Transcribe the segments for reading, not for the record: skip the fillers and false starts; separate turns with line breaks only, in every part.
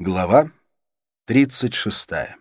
Глава 36.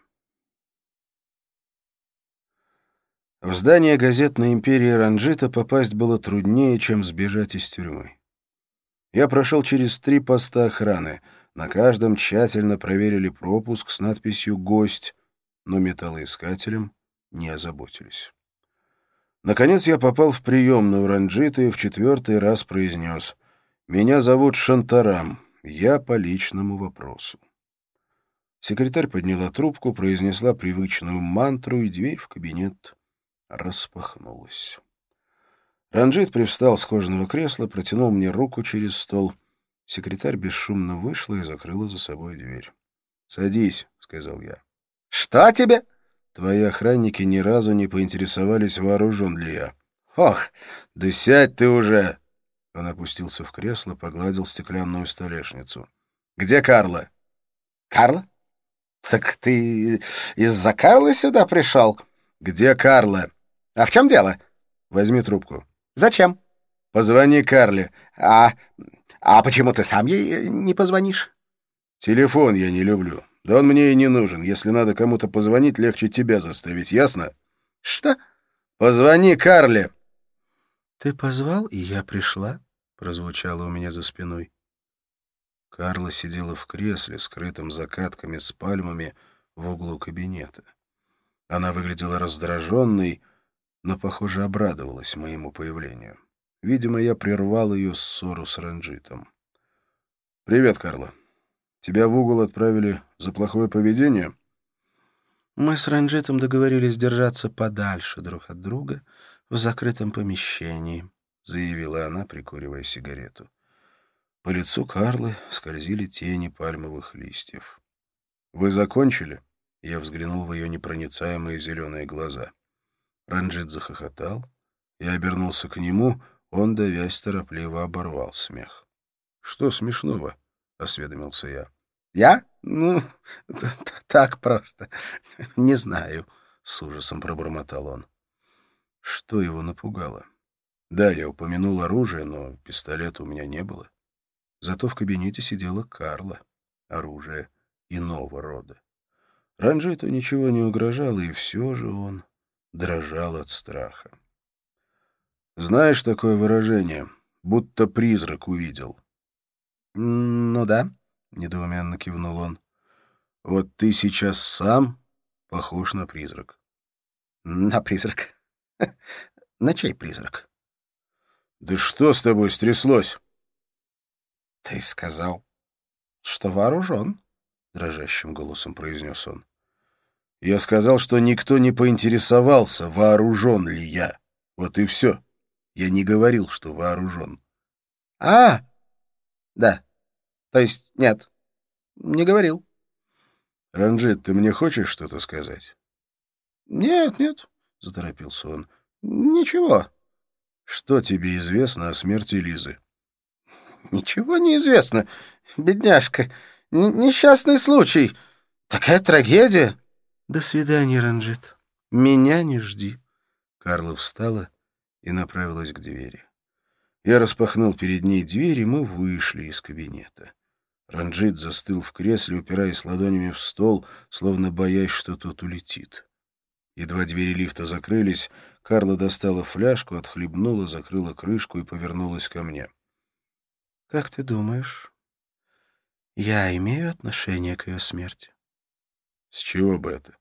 В здание газетной империи Ранджита попасть было труднее, чем сбежать из тюрьмы. Я прошел через 3 поста охраны. На каждом тщательно проверили пропуск с надписью «Гость», но металлоискателем не озаботились. Наконец я попал в приемную Ранджита и в 4-й раз произнес: «Меня зовут Шантарам, я по личному вопросу». Секретарь подняла трубку, произнесла привычную мантру, и дверь в кабинет распахнулась. Ранджит привстал с кожаного кресла, протянул мне руку через стол. Секретарь бесшумно вышла и закрыла за собой дверь. «Садись», — сказал я.
«Что тебе?»
«Твои охранники ни разу не поинтересовались, вооружен ли я». «Ох, да сядь ты уже!» Он опустился в кресло, погладил стеклянную столешницу. «Где Карла?»
«Карла? Так ты из-за Карлы сюда пришел?»
«Где Карла?»
«А в чем дело?»
«Возьми трубку».
«Зачем?»
«Позвони Карле».
«А почему ты сам ей не позвонишь?»
«Телефон я не люблю. Да он мне и не нужен. Если надо кому-то позвонить, легче тебя заставить, ясно?»
«Что?»
«Позвони Карле».
«Ты позвал, и я пришла», — прозвучало у меня за спиной. Карла сидела в кресле, скрытом закатками с пальмами, в углу кабинета. Она выглядела раздраженной, но, похоже, обрадовалась моему появлению. Видимо, я прервал ее ссору с Ранджитом.
«Привет, Карла. Тебя в угол отправили за плохое поведение?»
Мы с Ранджитом договорились держаться подальше друг от друга в закрытом помещении, — заявила она, прикуривая сигарету. По лицу Карлы скользили тени пальмовых листьев.
«Вы закончили?» Я взглянул в ее непроницаемые зеленые глаза. Ранджит захохотал. Я обернулся к нему, он, давясь, торопливо оборвал смех. «Что смешного?» — осведомился я.
«Я? Ну, так просто. Не знаю»,
— с ужасом пробормотал он.
Что его напугало? Да, я упомянул оружие, но пистолета у меня не было. Зато в кабинете сидела Карла. Оружие иного рода. Ранджиту ничего не угрожало, и все же он дрожал от страха. «Знаешь такое выражение? Будто призрак увидел».
«Ну да»,
— недоуменно кивнул он. «Вот ты сейчас сам похож на призрак».
на призрак. На чей призрак?»
«Да что с тобой стряслось?»
«Ты сказал, что вооружен»,
— дрожащим голосом произнес он. «Я сказал, что никто не поинтересовался, вооружен ли я. Вот и все. Я не говорил, что вооружен».
«А, да. То есть нет, не говорил».
«Ранджит, ты мне хочешь что-то сказать?»
«Нет», — заторопился он. «Ничего».
«Что тебе известно о смерти Лизы?»
«Ничего не известно. Бедняжка. Несчастный случай. Такая трагедия».
«До свидания, Ранджит. Меня не жди».
Карла встала и направилась к двери. Я распахнул перед ней дверь, и мы вышли из кабинета. Ранджит застыл в кресле, упираясь ладонями в стол, словно боясь, что тот улетит. Едва двери лифта закрылись, Карла достала фляжку, отхлебнула, закрыла крышку и повернулась ко мне.
«Как ты думаешь, я имею отношение к ее смерти?»
«С чего бы это?»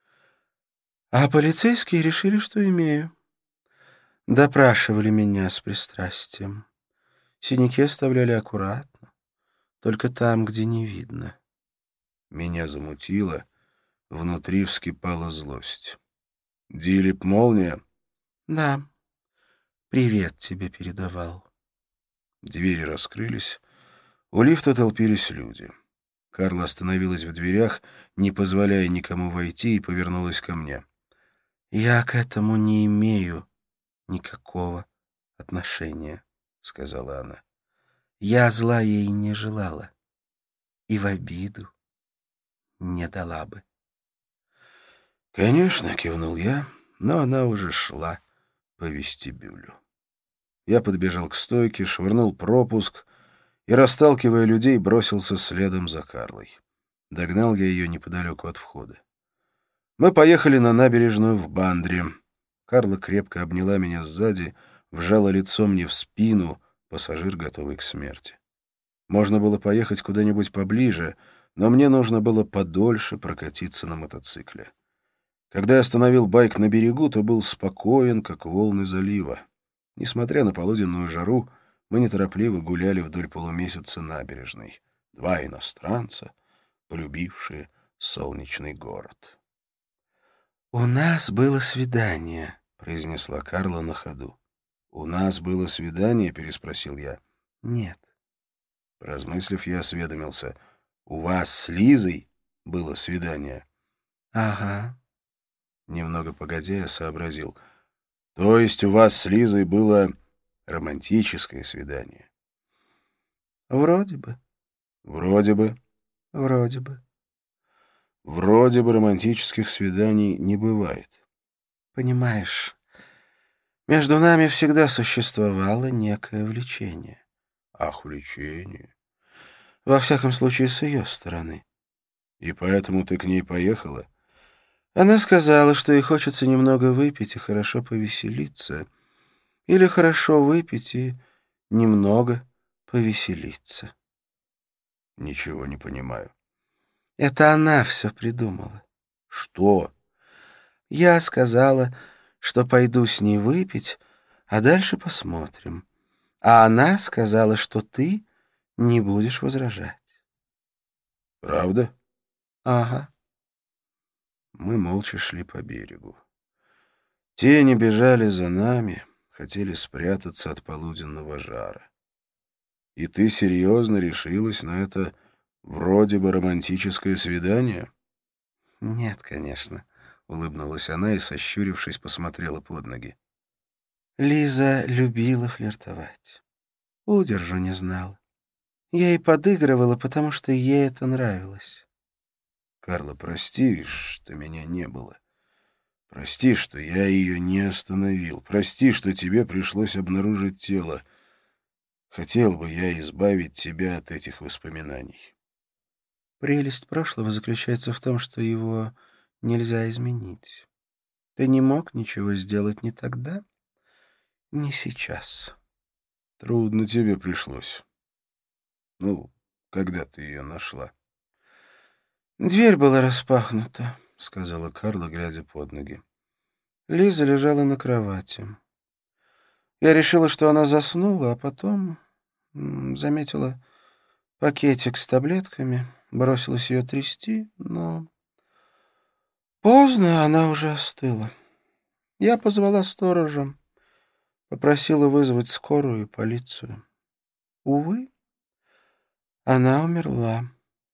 «А полицейские решили, что имею. Допрашивали меня с пристрастием. Синяки оставляли аккуратно, только там, где не видно».
Меня замутило, внутри вскипала злость. «Дилип Молния?»
«Да, привет тебе передавал».
Двери раскрылись. У лифта толпились люди. Карла остановилась в дверях, не позволяя никому войти, и повернулась ко мне.
«Я к этому не имею никакого отношения», — сказала она. «Я зла ей не желала и в обиду не дала бы».
«Конечно», — кивнул я, но она уже шла по вестибюлю. Я подбежал к стойке, швырнул пропуск и, расталкивая людей, бросился следом за Карлой. Догнал я ее неподалеку от входа. Мы поехали на набережную в Бандре. Карла крепко обняла меня сзади, вжала лицо мне в спину, пассажир, готовый к смерти. Можно было поехать куда-нибудь поближе, но мне нужно было подольше прокатиться на мотоцикле. Когда я остановил байк на берегу, то был спокоен, как волны залива. Несмотря на полуденную жару, мы неторопливо гуляли вдоль полумесяца набережной. Два иностранца, полюбившие солнечный город. «У нас было свидание», — произнесла Карла на ходу. «У нас было свидание?» — переспросил я. «Нет». Размыслив, я осведомился. «У вас с Лизой было свидание?» «Ага». Немного погодя, я сообразил. «То есть у вас с Лизой было романтическое свидание?» «Вроде бы». «Вроде бы». «Вроде бы». «Вроде бы романтических свиданий не бывает». «Понимаешь, между нами всегда существовало некое влечение». «Ах, влечение». «Во всяком случае, с ее стороны». «И поэтому ты к ней поехала?» Она сказала, что ей хочется немного выпить и хорошо повеселиться. Или хорошо выпить и немного повеселиться. Ничего не понимаю. Это она все придумала. Что? Я сказала, что пойду с ней выпить, а дальше посмотрим. А она сказала, что ты не будешь возражать. Правда? Ага. Мы молча шли по берегу. Тени бежали за нами, хотели спрятаться от полуденного жара. И ты серьезно решилась на это вроде бы романтическое свидание? Нет, конечно, — улыбнулась она и, сощурившись, посмотрела под ноги. Лиза любила флиртовать. Удержу не знала. Я ей подыгрывала, потому что ей это нравилось. Карла, прости, что меня не было. Прости, что я ее не остановил. Прости, что тебе пришлось обнаружить тело. Хотел бы я избавить тебя от этих воспоминаний. Прелесть прошлого заключается в том, что его нельзя изменить. Ты не мог ничего сделать ни тогда, ни сейчас. Трудно тебе пришлось. Ну, когда ты ее нашла? Дверь была распахнута, — сказала Карла, глядя под ноги. Лиза лежала на кровати. Я решила, что она заснула, а потом заметила пакетик с таблетками, бросилась ее трясти, но поздно, она уже остыла. Я позвала сторожа, попросила вызвать скорую и полицию. Увы, она умерла.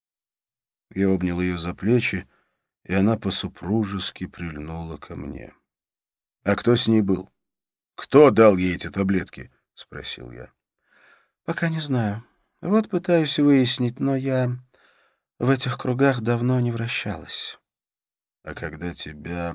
Я обнял ее за плечи, и она по-супружески прильнула ко мне. — А кто с ней был? Кто дал ей эти таблетки? — спросил я. — Пока не знаю. Вот пытаюсь выяснить, но я в этих кругах давно не вращалась. — А когда тебя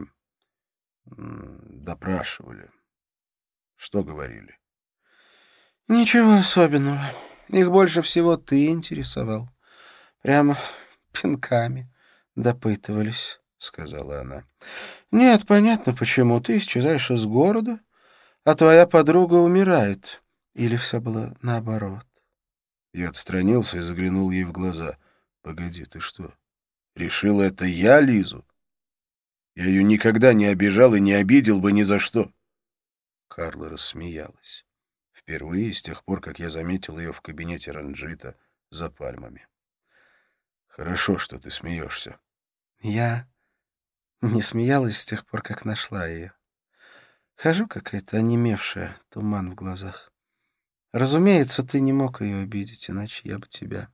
допрашивали, что говорили? — Ничего особенного. Их больше всего ты интересовал. Прямо пинками допытывались, — сказала она. — Нет, понятно, почему. Ты исчезаешь из города, а твоя подруга умирает. Или все было наоборот? Я отстранился и заглянул ей в глаза. — Погоди, ты что, решила, это я Лизу? Я ее никогда не обижал и не обидел бы ни за что. Карла рассмеялась. Впервые с тех пор, как я заметил ее в кабинете Ранджита за пальмами. Хорошо, что ты смеешься. Я не смеялась с тех пор, как нашла ее. Хожу какая-то онемевшая, туман в глазах. Разумеется, ты не мог ее обидеть, иначе я бы тебя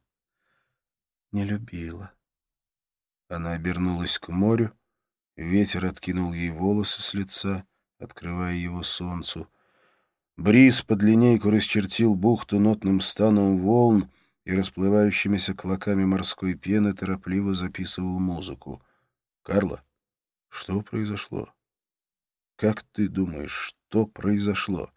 не любила. Она обернулась к морю, ветер откинул ей волосы с лица, открывая его солнцу. Бриз под линейку расчертил бухту нотным станом волн и расплывающимися клоками морской пены торопливо записывал музыку. «Карла, что произошло? Как ты думаешь, что произошло?»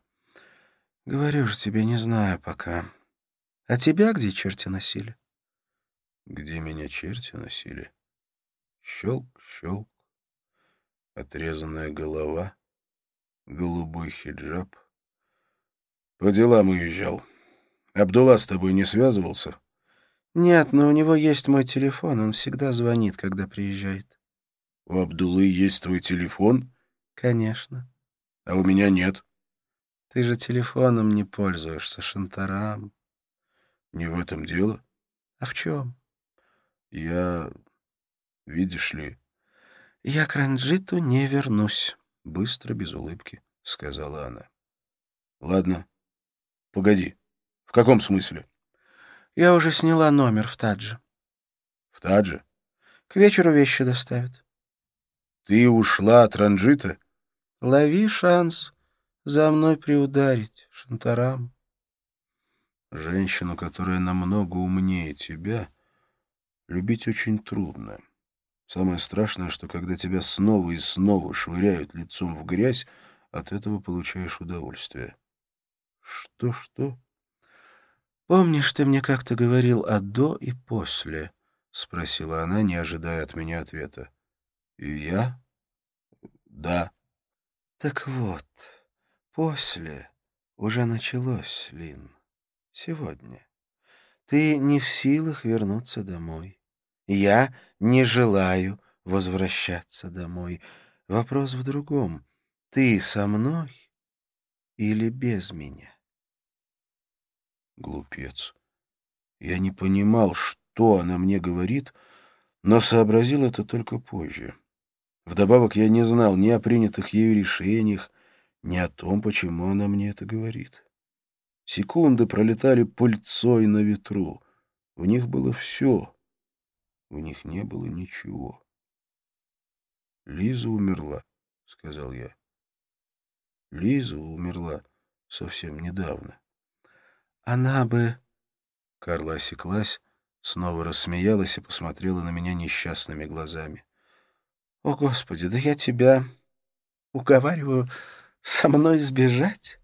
«Говорю же тебе, не знаю пока. А тебя где черти носили?» где меня черти носили. Щелк, щелк, отрезанная голова, голубой хиджаб. По делам уезжал. Абдулла с тобой не связывался?
Нет, но у него есть мой телефон, он всегда звонит, когда приезжает.
У Абдуллы есть твой телефон?
Конечно.
А у меня нет.
Ты же телефоном не пользуешься, Шантарам.
Не в этом дело.
А в чем?
Я... Видишь ли...
Я к Ранджиту не вернусь.
Быстро, без улыбки, сказала она. Ладно. Погоди. В каком смысле?
Я уже сняла номер в Тадже.
В Тадже?
К вечеру вещи доставят.
Ты ушла от Ранджита?
Лови шанс за мной приударить, Шантарам.
Женщину, которая намного умнее тебя, любить очень трудно. Самое страшное, что когда тебя снова и снова швыряют лицом в грязь, от этого получаешь удовольствие. Что?
«Помнишь, ты мне как-то говорил о «до» и «после»?» — спросила она, не ожидая от меня ответа.
И я? Да.
«Так вот, «после» уже началось, Лин. Сегодня. Ты не в силах вернуться домой. Я не желаю возвращаться домой. Вопрос в другом. Ты со мной или без меня?»
Глупец. Я не понимал, что она мне говорит, но сообразил это только позже. Вдобавок я не знал ни о принятых ею решениях, ни о том, почему она мне это говорит. Секунды пролетали пыльцой на ветру. В них было все, в них не было ничего. «Лиза умерла», — сказал я. «Лиза умерла совсем недавно».
Она бы...
Карла осеклась, снова рассмеялась и посмотрела на меня несчастными глазами.
О, Господи, да я тебя уговариваю со мной сбежать?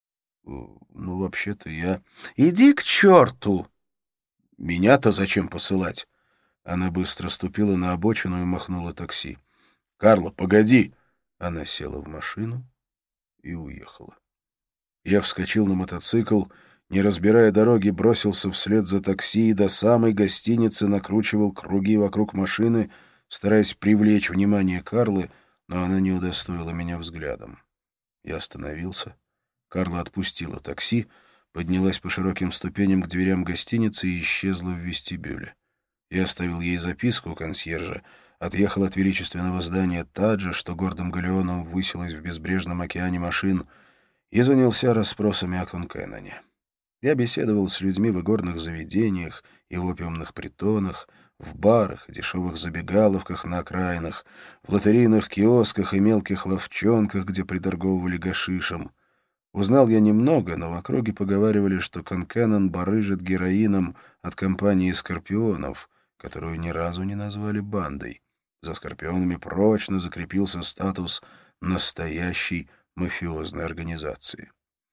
Ну, вообще-то я...
Иди к черту!
Меня-то зачем посылать? Она быстро ступила на обочину и махнула такси. «Карла, погоди!» Она села в машину и уехала. Я вскочил на мотоцикл, не разбирая дороги, бросился вслед за такси и до самой гостиницы накручивал круги вокруг машины, стараясь привлечь внимание Карлы, но она не удостоила меня взглядом. Я остановился. Карла отпустила такси, поднялась по широким ступеням к дверям гостиницы и исчезла в вестибюле. Я оставил ей записку у консьержа, отъехал от величественного здания Таджа, что гордым галеоном высилось в безбрежном океане машин, и занялся расспросами о Конкеннене. Я беседовал с людьми в игорных заведениях и в опиумных притонах, в барах и дешевых забегаловках на окраинах, в лотерейных киосках и мелких лавчонках, где приторговывали гашишем. Узнал я немного, но в округе поговаривали, что Конкеннен барыжит героином от компании «Скорпионов», которую ни разу не назвали бандой. За «Скорпионами» прочно закрепился статус настоящей мафиозной организации.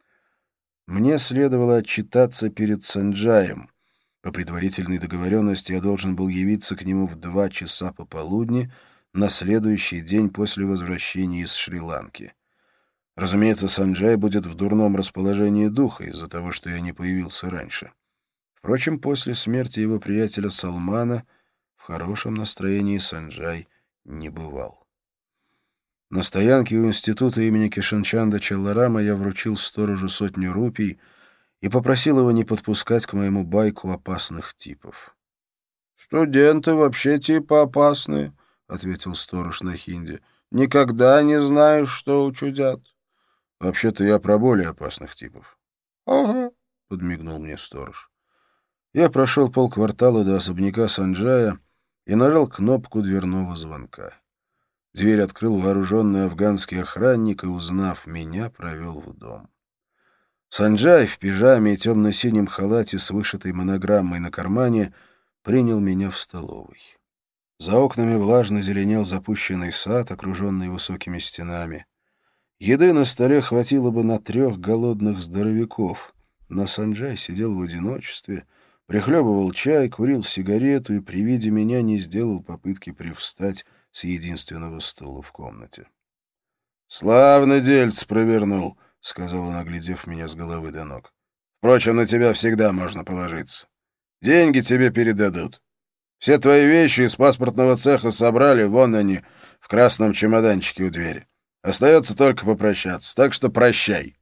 Мне следовало отчитаться перед Санджаем. По предварительной договоренности я должен был явиться к нему в 2 часа пополудни на следующий день после возвращения из Шри-Ланки. Разумеется, Санджай будет в дурном расположении духа из-за того, что я не появился раньше. Впрочем, после смерти его приятеля Салмана в хорошем настроении Санджай не бывал. На стоянке у института имени Кишинчанда Челларама я вручил сторожу 100 рупий и попросил его не подпускать к моему байку опасных типов. «Студенты вообще типа опасные», — ответил сторож на хинди. «Никогда не знаешь, что учудят». «Вообще-то я про более опасных типов». «Ага», — подмигнул мне сторож. Я прошел полквартала до особняка Санджая и нажал кнопку дверного звонка. Дверь открыл вооруженный афганский охранник и, узнав меня, провел в дом. Санджай в пижаме и темно-синем халате с вышитой монограммой на кармане принял меня в столовой. За окнами влажно зеленел запущенный сад, окруженный высокими стенами. Еды на столе хватило бы на 3 голодных здоровяков, но Санджай сидел в одиночестве, прихлебывал чай, курил сигарету и при виде меня не сделал попытки привстать с единственного стула в комнате. «Славно дельце провернул», — сказал он, оглядев меня с головы до ног. «Впрочем, на тебя всегда можно положиться. Деньги тебе передадут. Все твои вещи из паспортного цеха собрали, вон они, в красном чемоданчике у двери. Остается только попрощаться, так что прощай».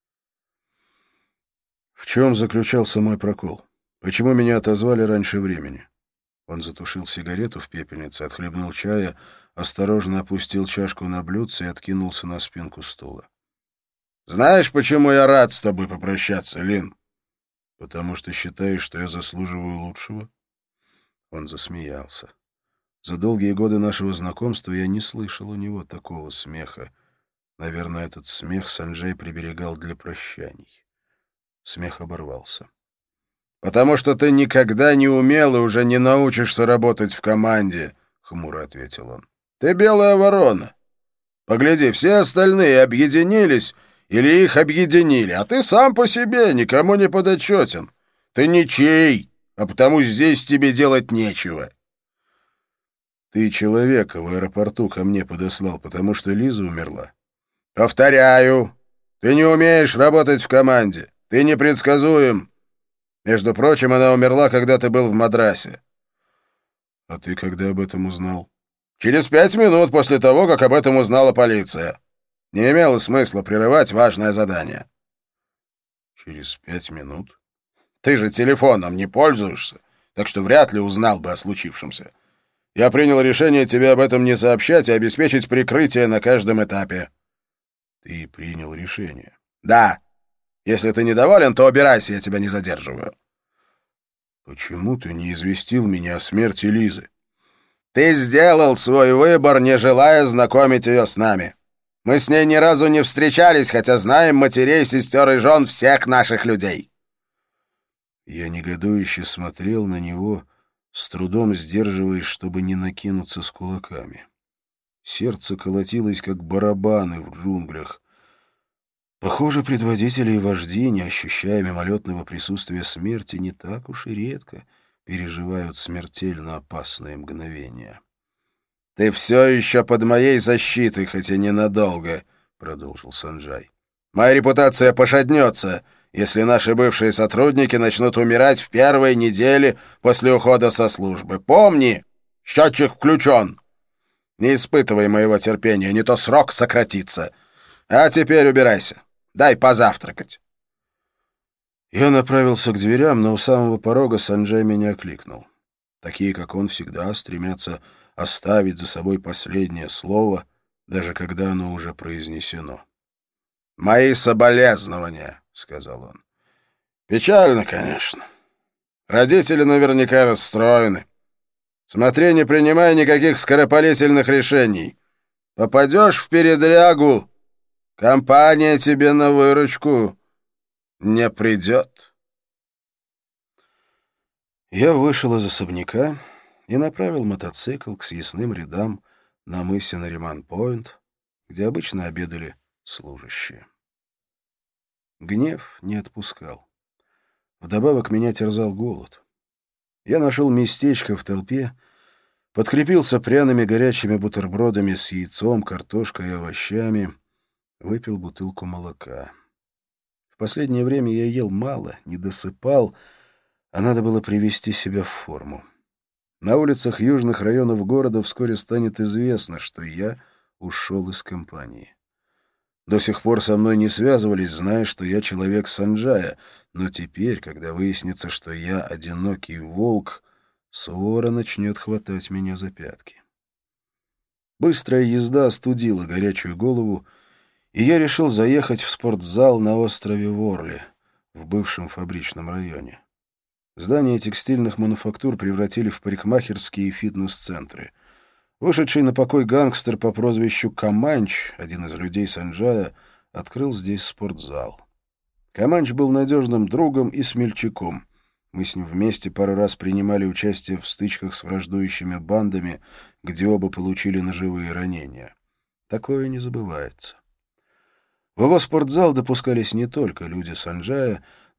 В чем заключался мой прокол? Почему меня отозвали раньше времени? Он затушил сигарету в пепельнице, отхлебнул чая, осторожно опустил чашку на блюдце и откинулся на спинку стула. «Знаешь, почему я рад с тобой попрощаться, Лин?» «Потому что считаешь, что я заслуживаю лучшего?» Он засмеялся. За долгие годы нашего знакомства я не слышал у него такого смеха. Наверное, этот смех Санджай приберегал для прощаний. Смех оборвался. «Потому что ты никогда не умел и уже не научишься работать в команде», — хмуро ответил он. «Ты белая ворона. Погляди, все остальные объединились или их объединили, а ты сам по себе, никому не подотчетен. Ты ничей, а потому здесь тебе делать нечего». «Ты человека в аэропорту ко мне подослал, потому что Лиза умерла?» «Повторяю, ты не умеешь работать в команде. Ты непредсказуем. Между прочим, она умерла, когда ты был в Мадрасе». «А ты когда об этом узнал?» «Через 5 минут после того, как об этом узнала полиция. Не имело смысла прерывать важное задание». «Через 5 минут?» «Ты же телефоном не пользуешься, так что вряд ли узнал бы о случившемся. Я принял решение тебе об этом не сообщать и обеспечить прикрытие на каждом этапе». «Ты принял решение?» «Да. Если ты недоволен, то убирайся, я тебя не задерживаю». «Почему ты не известил меня о смерти Лизы?» «Ты сделал свой выбор, не желая знакомить ее с нами. Мы с ней ни разу не встречались, хотя знаем матерей, сестер и жен всех наших людей». Я негодующе смотрел на него, с трудом сдерживаясь, чтобы не накинуться с кулаками. Сердце колотилось, как барабаны в джунглях. Похоже, предводители и вожди, не ощущая мимолетного присутствия смерти, не так уж и редко переживают смертельно опасные мгновения. «Ты все еще под моей защитой, хотя ненадолго», — продолжил Санджай. «Моя репутация пошатнется, если наши бывшие сотрудники начнут умирать в первой неделе после ухода со службы. Помни, счетчик включен. Не испытывай моего терпения, не то срок сократится. А теперь убирайся. Дай позавтракать». Я направился к дверям, но у самого порога Санджай меня окликнул. Такие, как он, всегда стремятся оставить за собой последнее слово, даже когда оно уже произнесено. «Мои соболезнования», — сказал он. «Печально, конечно. Родители наверняка расстроены. Смотри, не принимай никаких скоропалительных решений. Попадешь в передрягу, компания тебе на выручку не придет». Я вышел из особняка и направил мотоцикл к съестным рядам на мысе Нариман-Пойнт, где обычно обедали служащие. Гнев не отпускал. Вдобавок меня терзал голод. Я нашел местечко в толпе, подкрепился пряными горячими бутербродами с яйцом, картошкой и овощами, выпил бутылку молока. В последнее время я ел мало, не досыпал, а надо было привести себя в форму. На улицах южных районов города вскоре станет известно, что я ушел из компании. До сих пор со мной не связывались, зная, что я человек Санджая, но теперь, когда выяснится, что я одинокий волк, свора начнет хватать меня за пятки. Быстрая езда остудила горячую голову, и я решил заехать в спортзал на острове Ворли, в бывшем фабричном районе. Здания текстильных мануфактур превратили в парикмахерские и фитнес-центры. Вышедший на покой гангстер по прозвищу Каманч, один из людей Санджая, открыл здесь спортзал. Каманч был надежным другом и смельчаком. Мы с ним вместе пару раз принимали участие в стычках с враждующими бандами, где оба получили ножевые ранения. Такое не забывается. В его спортзал допускались не только люди Санджая,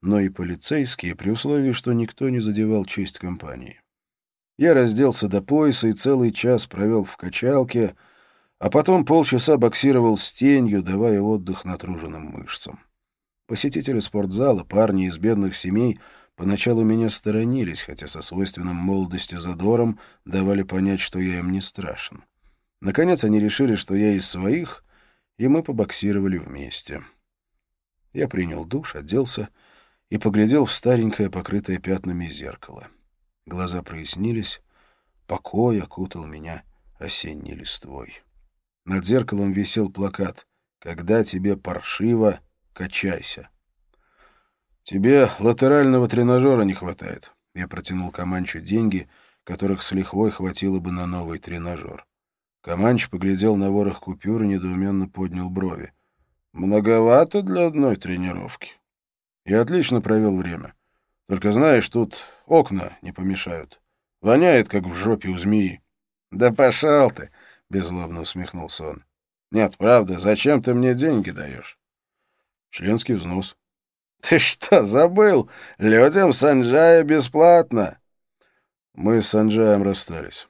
но и полицейские, при условии, что никто не задевал честь компании. Я разделся до пояса и целый час провел в качалке, а потом полчаса боксировал с тенью, давая отдых натруженным мышцам. Посетители спортзала, парни из бедных семей, поначалу меня сторонились, хотя со свойственным молодости задором давали понять, что я им не страшен. Наконец они решили, что я из своих, и мы побоксировали вместе. Я принял душ, оделся и поглядел в старенькое, покрытое пятнами зеркало. Глаза прояснились, покой окутал меня осенней листвой. Над зеркалом висел плакат «Когда тебе паршиво, качайся». «Тебе латерального тренажера не хватает». Я протянул Каманчу деньги, которых с лихвой хватило бы на новый тренажер. Каманч поглядел на ворох купюр и недоуменно поднял брови. «Многовато для одной тренировки». Я отлично провел время. Только, знаешь, тут окна не помешают. Воняет, как в жопе у змеи. «Да пошел ты!» — беззлобно усмехнулся он. «Нет, правда, зачем ты мне деньги даешь?» «Членский взнос». «Ты что, забыл? Людям Санджая бесплатно!» Мы с Санджаем расстались.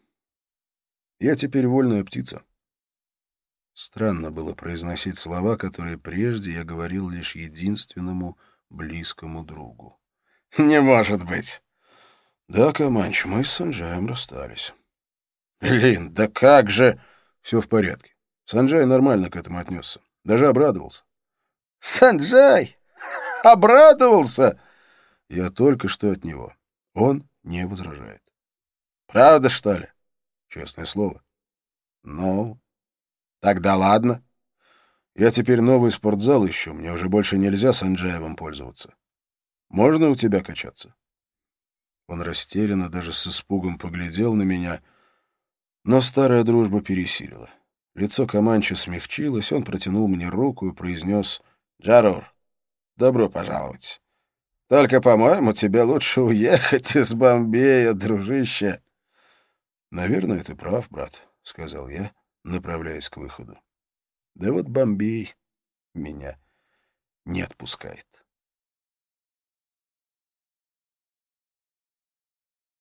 Я теперь вольная птица. Странно было произносить слова, которые прежде я говорил лишь единственному близкому другу.
«Не может быть!»
«Да, Каманч, мы с Санджаем расстались».
«Блин, да как же...»
«Все в порядке. Санджай нормально к этому отнесся. Даже обрадовался».
«Санджай! Обрадовался!»
Я только что от него. Он не возражает.
«Правда, что ли?»
Честное слово.
«Ну, тогда ладно.
Я теперь новый спортзал ищу. Мне уже больше нельзя Санджаевым пользоваться. Можно у тебя качаться?» Он растерянно, даже с испугом поглядел на меня, но старая дружба пересилила. Лицо Каманча смягчилось, он протянул мне руку и произнес:
«Джарур, добро пожаловать. Только, по-моему, тебе лучше уехать из Бомбея, дружище».
«Наверное, ты прав, брат», — сказал я, направляясь к выходу. «Да вот Бомбей меня не отпускает».